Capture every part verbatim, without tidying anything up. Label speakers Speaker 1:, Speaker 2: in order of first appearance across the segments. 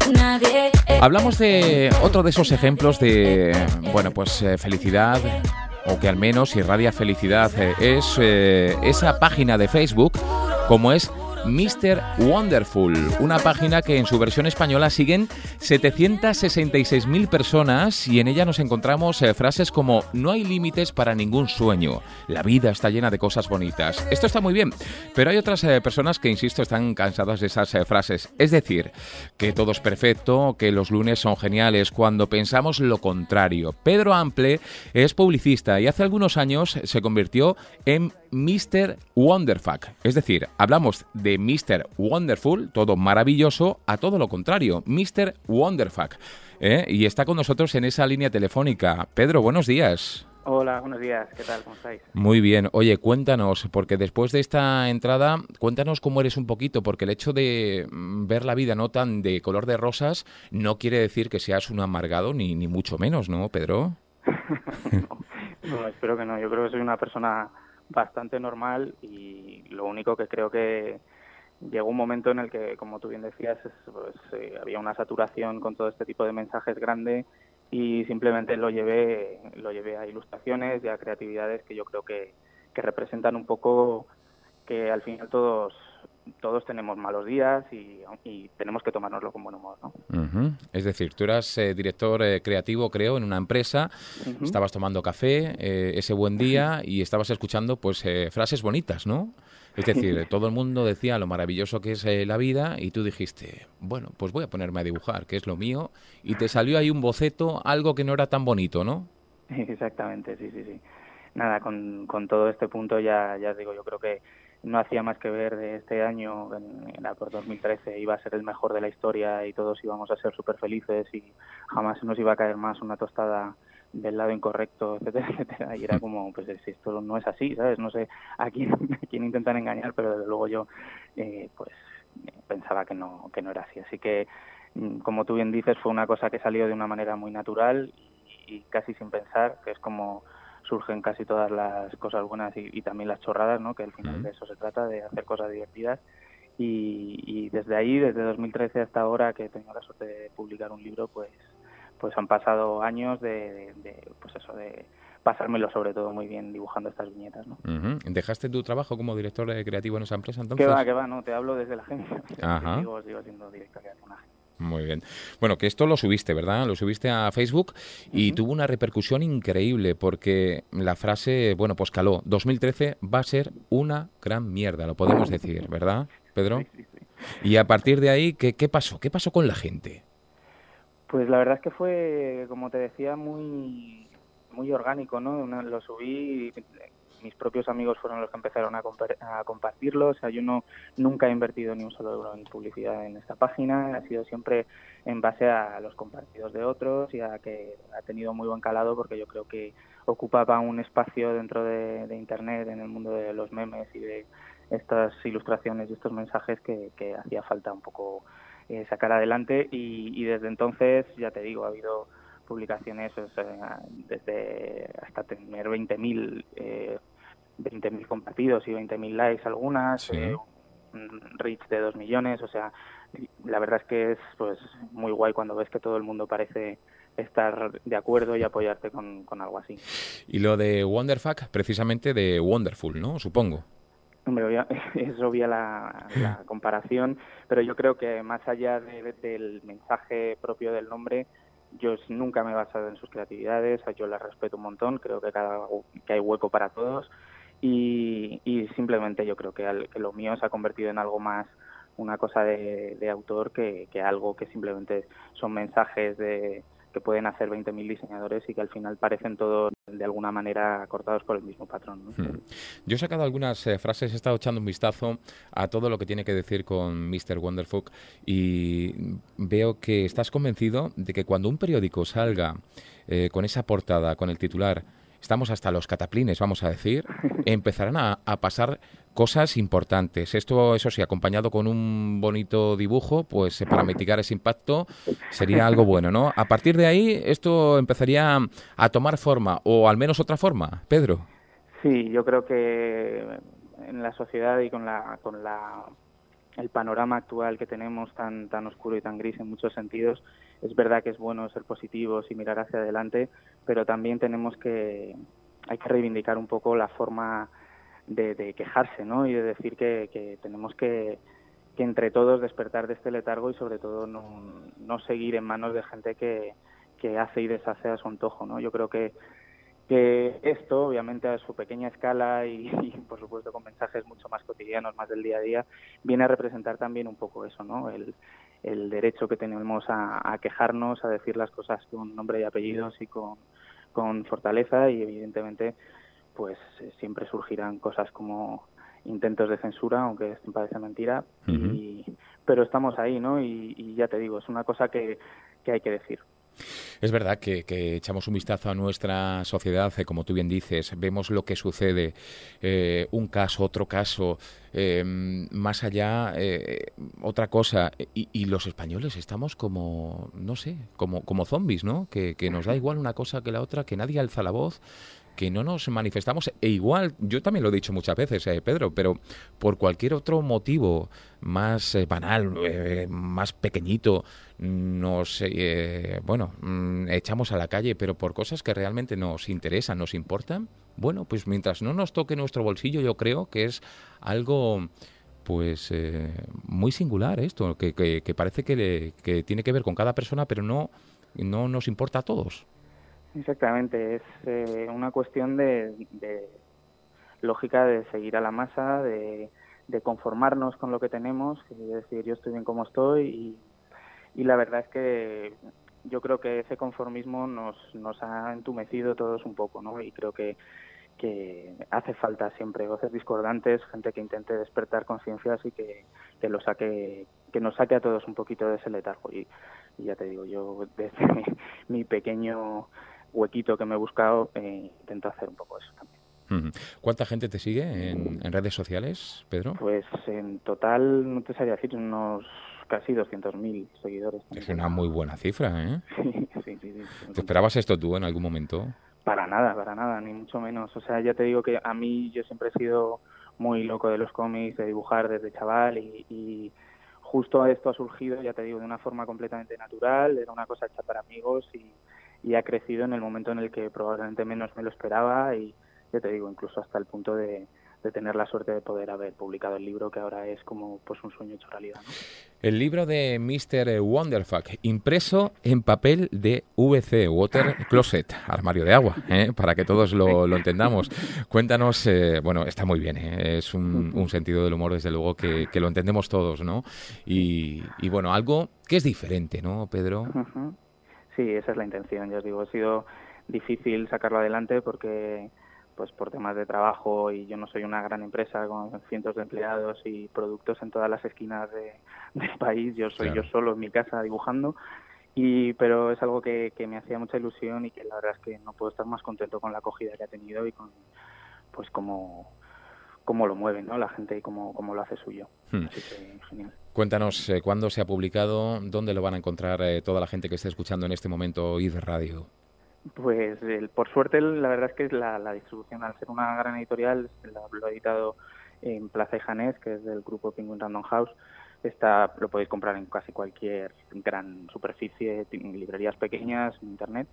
Speaker 1: nadie.
Speaker 2: Hablamos de otro de esos ejemplos de, bueno, pues eh, felicidad, o que al menos irradia felicidad. Eh, es eh, esa página de Facebook, como es míster Wonderful, una página que en su versión española siguen setecientas sesenta y seis mil personas y en ella nos encontramos eh, frases como: no hay límites para ningún sueño, la vida está llena de cosas bonitas. Esto está muy bien, pero hay otras eh, personas que, insisto, están cansadas de esas eh, frases. Es decir, que todo es perfecto, que los lunes son geniales, cuando pensamos lo contrario. Pedro Ample es publicista y hace algunos años se convirtió en míster Wonderfuck. Es decir, hablamos de míster Wonderful, todo maravilloso, a todo lo contrario, míster Wonderfuck. ¿Eh? Y está con nosotros en esa línea telefónica. Pedro, buenos días.
Speaker 3: Hola, buenos días. ¿Qué tal? ¿Cómo estáis?
Speaker 2: Muy bien. Oye, cuéntanos, porque después de esta entrada, cuéntanos cómo eres un poquito, porque el hecho de ver la vida no tan de color de rosas no quiere decir que seas un amargado, ni, ni mucho menos, ¿no, Pedro?
Speaker 3: no, no, espero que no. Yo creo que soy una persona bastante normal y lo único que creo que llegó un momento en el que, como tú bien decías, es, pues, eh, había una saturación con todo este tipo de mensajes grande y simplemente lo llevé lo llevé a ilustraciones y a creatividades que yo creo que, que representan un poco que al final todos todos tenemos malos días y, y tenemos que tomárnoslo con buen humor, ¿no?
Speaker 2: Uh-huh. Es decir, tú eras eh, director eh, creativo, creo, en una empresa, uh-huh. Estabas tomando café eh, ese buen día y estabas escuchando pues eh, frases bonitas, ¿no? Es decir, todo el mundo decía lo maravilloso que es eh, la vida y tú dijiste, bueno, pues voy a ponerme a dibujar, que es lo mío, y te salió ahí un boceto, algo que no era tan bonito, ¿no?
Speaker 3: Exactamente, sí, sí, sí. Nada, con, con todo este punto ya, ya os digo, yo creo que no hacía más que ver de este año, en, en por dos mil trece iba a ser el mejor de la historia y todos íbamos a ser súper felices y jamás se nos iba a caer más una tostada del lado incorrecto, etcétera, etcétera. Y era como, pues si esto no es así, ¿sabes? No sé a quién, a quién intentan engañar, pero desde luego yo eh, pues pensaba que no, que no era así. Así que, como tú bien dices, fue una cosa que salió de una manera muy natural y, y casi sin pensar, que es como surgen casi todas las cosas buenas y, y también las chorradas, ¿no? Que al final de eso se trata, de hacer cosas divertidas. Y, y desde ahí, desde dos mil trece hasta ahora, que he tenido la suerte de publicar un libro, pues pues han pasado años de, de, de pues eso, de pasármelo sobre todo muy bien dibujando estas viñetas, ¿no?
Speaker 2: Uh-huh. ¿Dejaste tu trabajo como director creativo en esa empresa entonces?
Speaker 3: Que va, que va, no, te hablo desde la agencia.
Speaker 2: Ajá.
Speaker 3: Sigo, sigo siendo director creativo en una agencia.
Speaker 2: Muy bien. Bueno, que esto lo subiste, ¿verdad? Lo subiste a Facebook y uh-huh. tuvo una repercusión increíble porque la frase, bueno, pues caló. dos mil trece va a ser una gran mierda, lo podemos decir, ¿verdad, Pedro?
Speaker 3: Sí, sí, sí.
Speaker 2: Y a partir de ahí, ¿qué, qué pasó? ¿Qué pasó con la gente?
Speaker 3: Pues la verdad es que fue, como te decía, muy muy orgánico, ¿no? Una, lo subí, mis propios amigos fueron los que empezaron a, compa- a compartirlo. O sea, yo no nunca he invertido ni un solo euro en publicidad en esta página. Ha sido siempre en base a los compartidos de otros y a que ha tenido muy buen calado porque yo creo que ocupaba un espacio dentro de, de Internet, en el mundo de los memes y de estas ilustraciones y estos mensajes que, que hacía falta un poco eh, sacar adelante y, y desde entonces, ya te digo, ha habido publicaciones o sea, desde hasta tener veinte mil eh, veinte mil compartidos y veinte mil likes algunas,
Speaker 2: sí.
Speaker 3: eh, un reach de dos millones, o sea, la verdad es que es pues muy guay cuando ves que todo el mundo parece estar de acuerdo y apoyarte con, con algo así.
Speaker 2: Y lo de Wonderfuck, precisamente de Wonderful, ¿no? Supongo.
Speaker 3: Hombre, es obvia la, la comparación, pero yo creo que más allá de, del mensaje propio del nombre, yo nunca me he basado en sus creatividades, yo las respeto un montón, creo que cada que hay hueco para todos y, y simplemente yo creo que, al, que lo mío se ha convertido en algo más una cosa de, de autor que, que algo que simplemente son mensajes de que pueden hacer veinte mil diseñadores y que al final parecen todos de alguna manera cortados por el mismo patrón, ¿no?
Speaker 2: Hmm. Yo he sacado algunas eh, frases, he estado echando un vistazo a todo lo que tiene que decir con míster Wonderfuck y veo que estás convencido de que cuando un periódico salga eh, con esa portada, con el titular estamos hasta los cataplines, vamos a decir, empezarán a, a pasar cosas importantes. Esto, eso sí, acompañado con un bonito dibujo, pues para mitigar ese impacto sería algo bueno, ¿no? A partir de ahí, esto empezaría a tomar forma, o al menos otra forma, Pedro.
Speaker 3: Sí, yo creo que en la sociedad y con la con la el panorama actual que tenemos tan tan oscuro y tan gris en muchos sentidos, es verdad que es bueno ser positivos y mirar hacia adelante, pero también tenemos que, hay que reivindicar un poco la forma de, de quejarse, ¿no? Y de decir que, que tenemos que, que entre todos despertar de este letargo y sobre todo no, no seguir en manos de gente que, que hace y deshace a su antojo, ¿no? Yo creo que que esto, obviamente a su pequeña escala y, y, por supuesto con mensajes mucho más cotidianos, más del día a día, viene a representar también un poco eso, ¿no? El, el derecho que tenemos a, a quejarnos, a decir las cosas con nombre y apellidos y con, con fortaleza, y evidentemente pues siempre surgirán cosas como intentos de censura, aunque esto parece mentira, uh-huh. y, pero estamos ahí, ¿no? Y, y ya te digo, es una cosa que, que hay que decir.
Speaker 2: Es verdad que, que echamos un vistazo a nuestra sociedad, eh, como tú bien dices, vemos lo que sucede, eh, un caso, otro caso, eh, más allá, eh, otra cosa, y, y los españoles estamos como, no sé, como, como zombies, ¿no? Que, que nos da igual una cosa que la otra, que nadie alza la voz, que no nos manifestamos, e igual, yo también lo he dicho muchas veces, eh, Pedro, pero por cualquier otro motivo más eh, banal, eh, más pequeñito, nos, eh, bueno, mm, echamos a la calle, pero por cosas que realmente nos interesan, nos importan, bueno, pues mientras no nos toque nuestro bolsillo, yo creo que es algo, pues, eh, muy singular esto, que, que, que parece que, le, que tiene que ver con cada persona, pero no, no nos importa a todos.
Speaker 3: Exactamente, es eh, una cuestión de, de lógica de seguir a la masa, de, de conformarnos con lo que tenemos, es decir, yo estoy bien como estoy, y, y la verdad es que yo creo que ese conformismo nos, nos ha entumecido todos un poco, ¿no? Y creo que, que hace falta siempre voces discordantes, gente que intente despertar conciencias y que, que lo saque, que nos saque a todos un poquito de ese letargo. Y, y ya te digo, yo desde mi, mi pequeño huequito que me he buscado, eh, intento hacer un poco eso también.
Speaker 2: ¿Cuánta gente te sigue en, en redes sociales, Pedro?
Speaker 3: Pues en total, no te sabría decir, unos casi doscientos mil seguidores.
Speaker 2: Es una muy buena cifra, ¿eh?
Speaker 3: Sí, sí, sí, sí.
Speaker 2: ¿Te esperabas esto tú en algún momento?
Speaker 3: Para nada, para nada, ni mucho menos. O sea, ya te digo que a mí yo siempre he sido muy loco de los cómics, de dibujar desde chaval, y, y justo esto ha surgido, ya te digo, de una forma completamente natural, era una cosa hecha para amigos, y y ha crecido en el momento en el que probablemente menos me lo esperaba, y ya te digo, incluso hasta el punto de, de tener la suerte de poder haber publicado el libro, que ahora es como pues un sueño hecho realidad, ¿no?
Speaker 2: El libro de míster Wonderfuck, impreso en papel de V C, Water Closet, armario de agua, ¿eh? Para que todos lo, lo entendamos. Cuéntanos, eh, bueno, está muy bien, ¿eh? Es un, un sentido del humor, desde luego, que, que lo entendemos todos, ¿no? Y, y bueno, algo que es diferente, ¿no, Pedro?
Speaker 3: Uh-huh. Sí, esa es la intención, ya os digo, ha sido difícil sacarlo adelante porque pues por temas de trabajo, y yo no soy una gran empresa con cientos de empleados y productos en todas las esquinas de, del país, yo soy claro. yo solo en mi casa dibujando, y pero es algo que, que me hacía mucha ilusión, y que la verdad es que no puedo estar más contento con la acogida que ha tenido y con pues como cómo lo mueven, ¿no? La gente, y cómo, cómo lo hace suyo. Hmm. Así que genial.
Speaker 2: Cuéntanos eh, cuándo se ha publicado, dónde lo van a encontrar eh, toda la gente que esté escuchando en este momento I D Radio.
Speaker 3: Pues el, por suerte la verdad es que es la, la distribución, al ser una gran editorial, la, lo he editado en Plaza y Janés, que es del grupo Penguin Random House. Está, lo podéis comprar en casi cualquier gran superficie, en librerías pequeñas, en internet.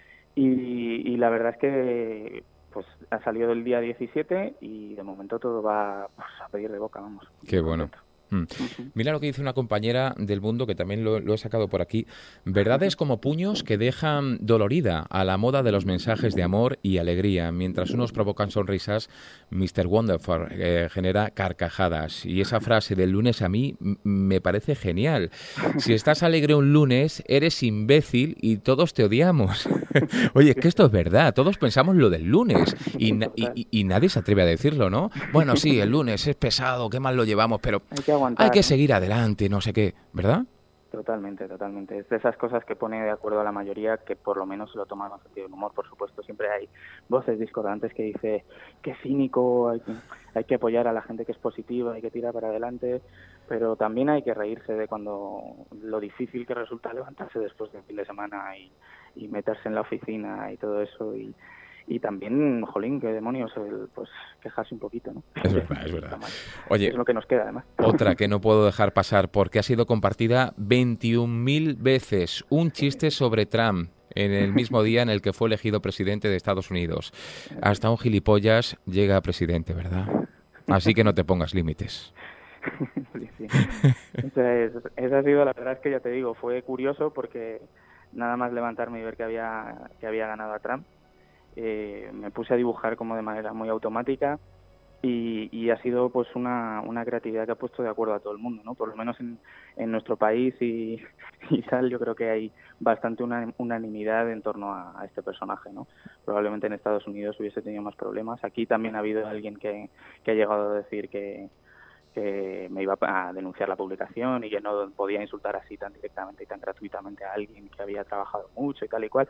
Speaker 3: Y, y la verdad es que pues ha salido el día diecisiete y de momento todo va pues, a pedir de boca, vamos.
Speaker 2: Qué bueno. Mm. Uh-huh. Mira lo que dice una compañera del Mundo, que también lo, lo he sacado por aquí. Verdades como puños que dejan dolorida a la moda de los mensajes de amor y alegría. Mientras unos provocan sonrisas, míster Wonderful eh, genera carcajadas. Y esa frase del lunes a mí m- me parece genial. Si estás alegre un lunes, eres imbécil y todos te odiamos. Oye, es que esto es verdad. Todos pensamos lo del lunes y, na- y, y, y nadie se atreve a decirlo, ¿no? Bueno, sí, el lunes es pesado, qué mal lo llevamos, pero...
Speaker 3: Aguantar,
Speaker 2: hay que seguir adelante, no sé qué, ¿verdad?
Speaker 3: Totalmente, totalmente. Es de esas cosas que pone de acuerdo a la mayoría, que por lo menos se lo toman con sentido del humor. Por supuesto, siempre hay voces discordantes que dice qué cínico, hay que, hay que apoyar a la gente que es positiva, hay que tirar para adelante, pero también hay que reírse de cuando lo difícil que resulta levantarse después de un fin de semana y, y meterse en la oficina y todo eso, y y también, jolín, qué demonios, el, pues quejarse un poquito, ¿no?
Speaker 2: Es verdad, es verdad. Oye,
Speaker 3: es lo que nos queda, además.
Speaker 2: Otra que no puedo dejar pasar porque ha sido compartida veintiún mil veces, un chiste sobre Trump en el mismo día en el que fue elegido presidente de Estados Unidos. Hasta un gilipollas llega a presidente, ¿verdad? Así que no te pongas límites.
Speaker 3: Sí, sí. Entonces, esa ha sido, la verdad es que ya te digo, fue curioso porque nada más levantarme y ver que había, que había ganado a Trump, eh, me puse a dibujar como de manera muy automática y, y ha sido pues una, una creatividad que ha puesto de acuerdo a todo el mundo, ¿no? Por lo menos en, en nuestro país y, y tal, yo creo que hay bastante una, unanimidad en torno a, a este personaje, ¿no? Probablemente en Estados Unidos hubiese tenido más problemas. Aquí también ha habido alguien que, que ha llegado a decir que que me iba a denunciar la publicación y que no podía insultar así tan directamente y tan gratuitamente a alguien que había trabajado mucho y tal y cual.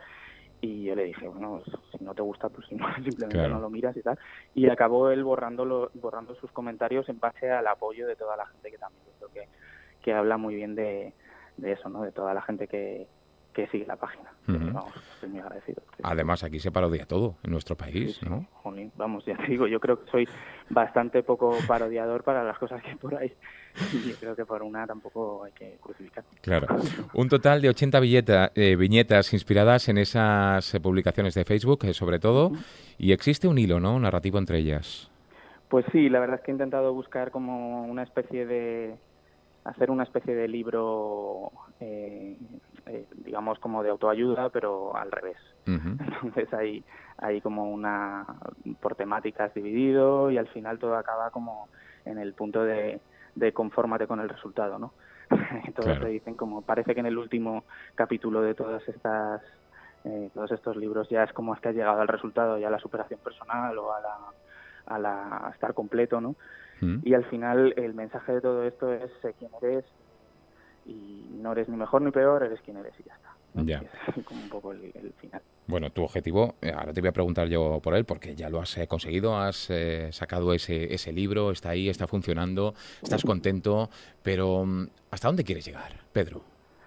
Speaker 3: Y yo le dije, bueno, si no te gusta, pues simplemente claro. no lo miras y tal. Y acabó él borrando, borrando sus comentarios en base al apoyo de toda la gente, que también yo creo que, que habla muy bien de, de eso, ¿no? De toda la gente que, que sigue la página. Uh-huh. Pero, vamos, estoy muy agradecido.
Speaker 2: Además, aquí se parodia todo en nuestro país, sí, sí, ¿no?
Speaker 3: Jolín, vamos, ya te digo, yo creo que soy bastante poco parodiador para las cosas que hay por ahí. Y creo que por una tampoco hay que crucificar.
Speaker 2: Claro. Un total de ochenta billeta, eh, viñetas inspiradas en esas eh, publicaciones de Facebook, eh, sobre todo, uh-huh. y existe un hilo, ¿no? Narrativo entre ellas.
Speaker 3: Pues sí, la verdad es que he intentado buscar como una especie de... hacer una especie de libro, eh, eh, digamos, como de autoayuda, pero al revés. Uh-huh. Entonces hay, hay como una, por temáticas dividido y al final todo acaba como en el punto de, de confórmate con el resultado, ¿no? Todos claro. te dicen como, parece que en el último capítulo de todas estas, eh, todos estos libros ya es como es que has llegado al resultado, ya a la superación personal o a la, a la a estar completo, ¿no? Y al final el mensaje de todo esto es sé quién eres y no eres ni mejor ni peor, eres quien eres y ya está, ¿no?
Speaker 2: Ya.
Speaker 3: Es como un poco el, el final.
Speaker 2: Bueno, tu objetivo, ahora te voy a preguntar yo por él, porque ya lo has eh, conseguido, has eh, sacado ese, ese libro, está ahí, está funcionando, estás contento, pero ¿hasta dónde quieres llegar, Pedro?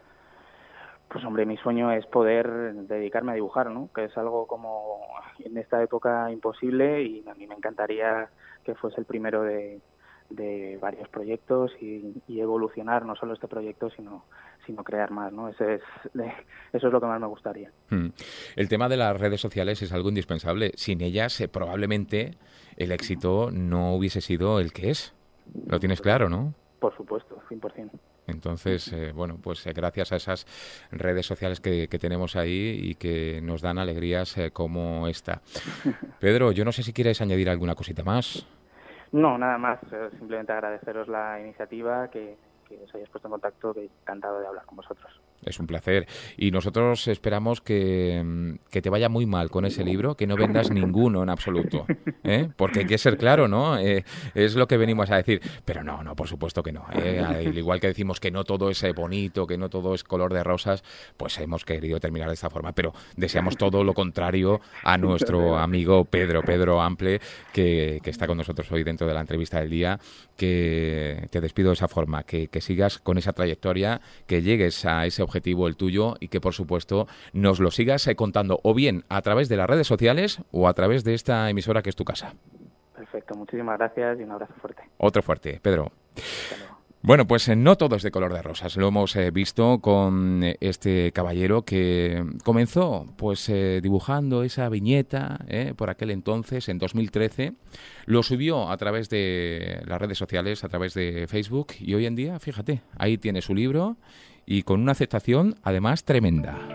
Speaker 3: Pues hombre, mi sueño es poder dedicarme a dibujar, ¿no? Que es algo como en esta época imposible y a mí me encantaría que fuese el primero de, de varios proyectos y, y evolucionar no solo este proyecto, sino sino crear más, ¿no? Ese es, eso es lo que más me gustaría.
Speaker 2: Hmm. El tema de las redes sociales es algo indispensable. Sin ellas, eh, probablemente el éxito no hubiese sido el que es. Lo tienes claro, ¿no?
Speaker 3: Por supuesto, cien por ciento.
Speaker 2: Entonces, eh, bueno, pues eh, gracias a esas redes sociales que, que tenemos ahí y que nos dan alegrías eh, como esta. Pedro, yo no sé si quieres añadir alguna cosita más.
Speaker 3: No, nada más. Eh, simplemente agradeceros la iniciativa, que, que os hayáis puesto en contacto, que encantado de hablar con vosotros.
Speaker 2: Es un placer. Y nosotros esperamos que, que te vaya muy mal con ese libro, que no vendas ninguno en absoluto, ¿eh? Porque hay que ser claro, ¿no? Eh, es lo que venimos a decir. Pero no, no, por supuesto que no. ¿eh? Al igual que decimos que no todo es bonito, que no todo es color de rosas, pues hemos querido terminar de esta forma. Pero deseamos todo lo contrario a nuestro amigo Pedro, Pedro Ample, que, que está con nosotros hoy dentro de la entrevista del día, que te despido de esa forma, que, que sigas con esa trayectoria, que llegues a ese objetivo objetivo el tuyo y que por supuesto nos lo sigas contando o bien a través de las redes sociales o a través de esta emisora que es tu casa.
Speaker 3: Perfecto, muchísimas gracias y un abrazo fuerte.
Speaker 2: Otro fuerte, Pedro. Bueno, pues eh, no todo es de color de rosas. Lo hemos eh, visto con eh, este caballero que comenzó pues eh, dibujando esa viñeta eh, por aquel entonces, en dos mil trece. Lo subió a través de las redes sociales, a través de Facebook y hoy en día, fíjate, ahí tiene su libro y con una aceptación además tremenda.